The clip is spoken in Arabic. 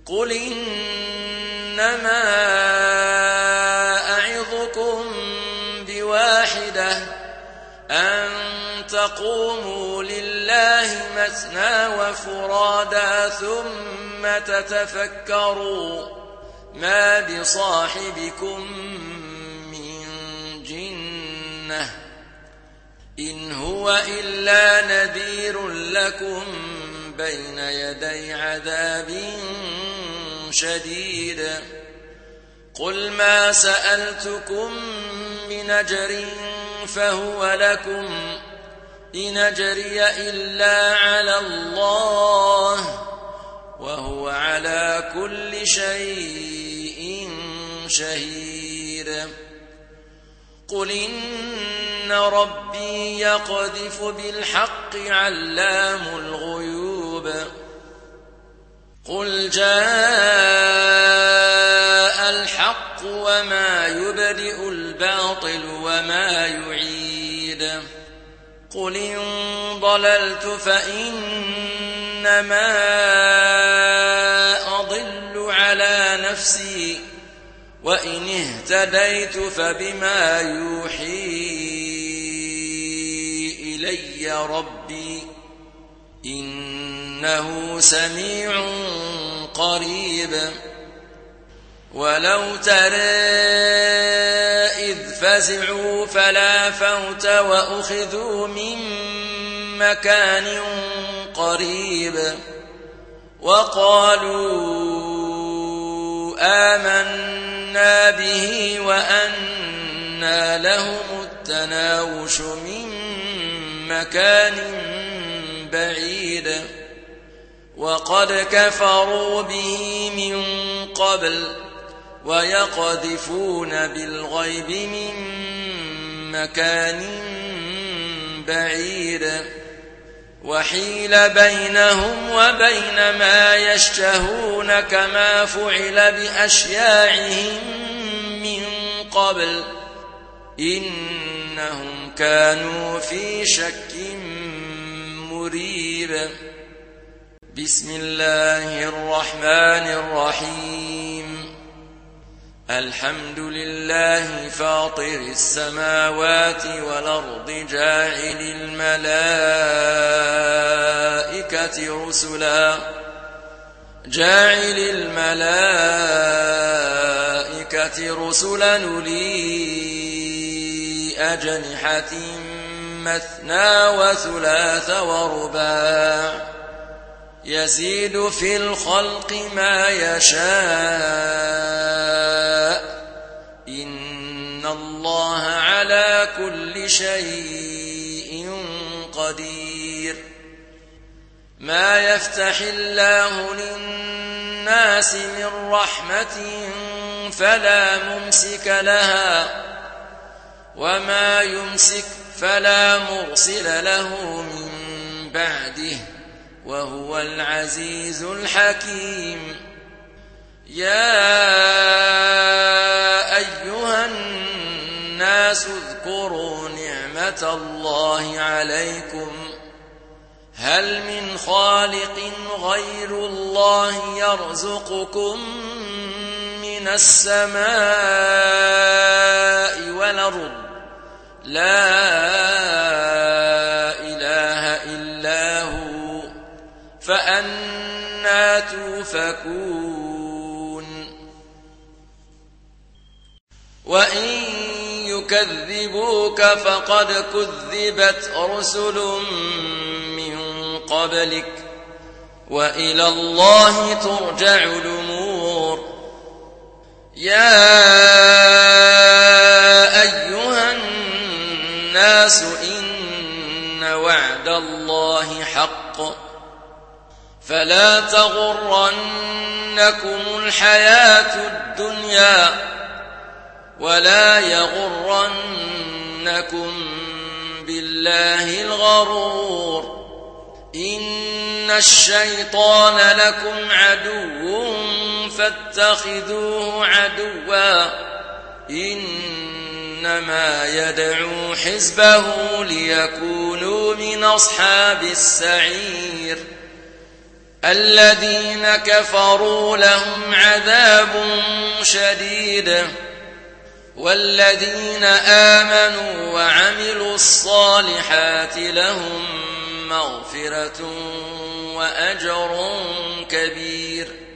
قل إنما أعظكم بواحدة أن تقوموا لله مثنى وفرادا ثم تتفكروا ما بصاحبكم من جنة إن هو إلا نذير لكم بين يدي عذاب شديد قل ما سألتكم من أجر فهو لكم إن أجري إلا على الله وهو على كل شيء شهيد قل إن ربي يقذف بالحق علام الغيوب قل جاء الحق وما يبدئ الباطل وما يعيد قل إن ضللت فإنما أضل على نفسي وإن اهتديت فبما يوحي إلي ربي إنه سميع قريب ولو ترى إذ فزعوا فلا فوت وأخذوا من مكان قريب وقالوا آمنا به وأنى لهم التناوش من مكان بعيد وقد كفروا به من قبل ويقذفون بالغيب من مكان بعيد وحيل بينهم وبين ما يشتهون كما فعل بأشياعهم من قبل إنهم كانوا في شك مريب بسم الله الرحمن الرحيم الحمد لله فاطر السماوات والأرض جاعل الملائكة رسلا أولي أجنحة مثنى وثلاث ورباع يزيد في الخلق ما يشاء إن الله على كل شيء قدير ما يفتح الله للناس من رحمة فلا ممسك لها وما يمسك فلا مرسل له من بعده وهو العزيز الحكيم يا أيها الناس اذكروا نعمة الله عليكم هل من خالق غير الله يرزقكم من السماء والأرض لا إله إلا هو فأنى توفكون وإن يكذبوك فقد كذبت رسل من قبلك وإلى الله ترجع الأمور يا أيها الناس إن وعد الله حق فلا تغرنكم الحياة الدنيا ولا يغرنكم بالله الغرور إن الشيطان لكم عدو فاتخذوه عدوا إنما يدعو حزبه ليكونوا من أصحاب السعير الذين كفروا لهم عذاب شديد والذين آمنوا وعملوا الصالحات لهم مغفرة وأجر كبير